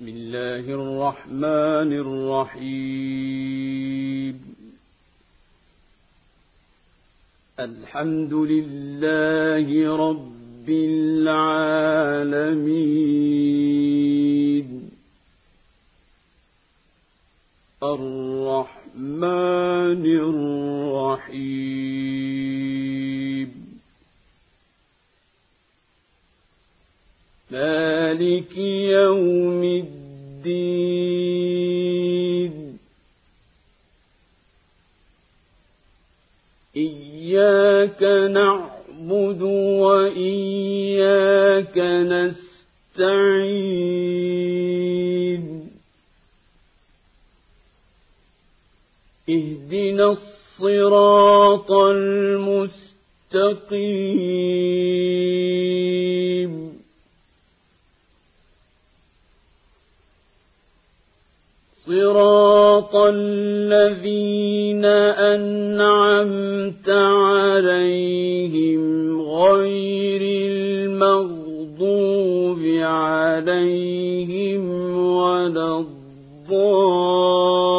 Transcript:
بسم الله الرحمن الرحيم الحمد لله رب العالمين الرحمن الرحيم مالك يوم الدين إياك نعبد وإياك نستعين اهدنا الصراط المستقيم صراط الذين أنعمت عليهم غير المغضوب عليهم ولا الضالين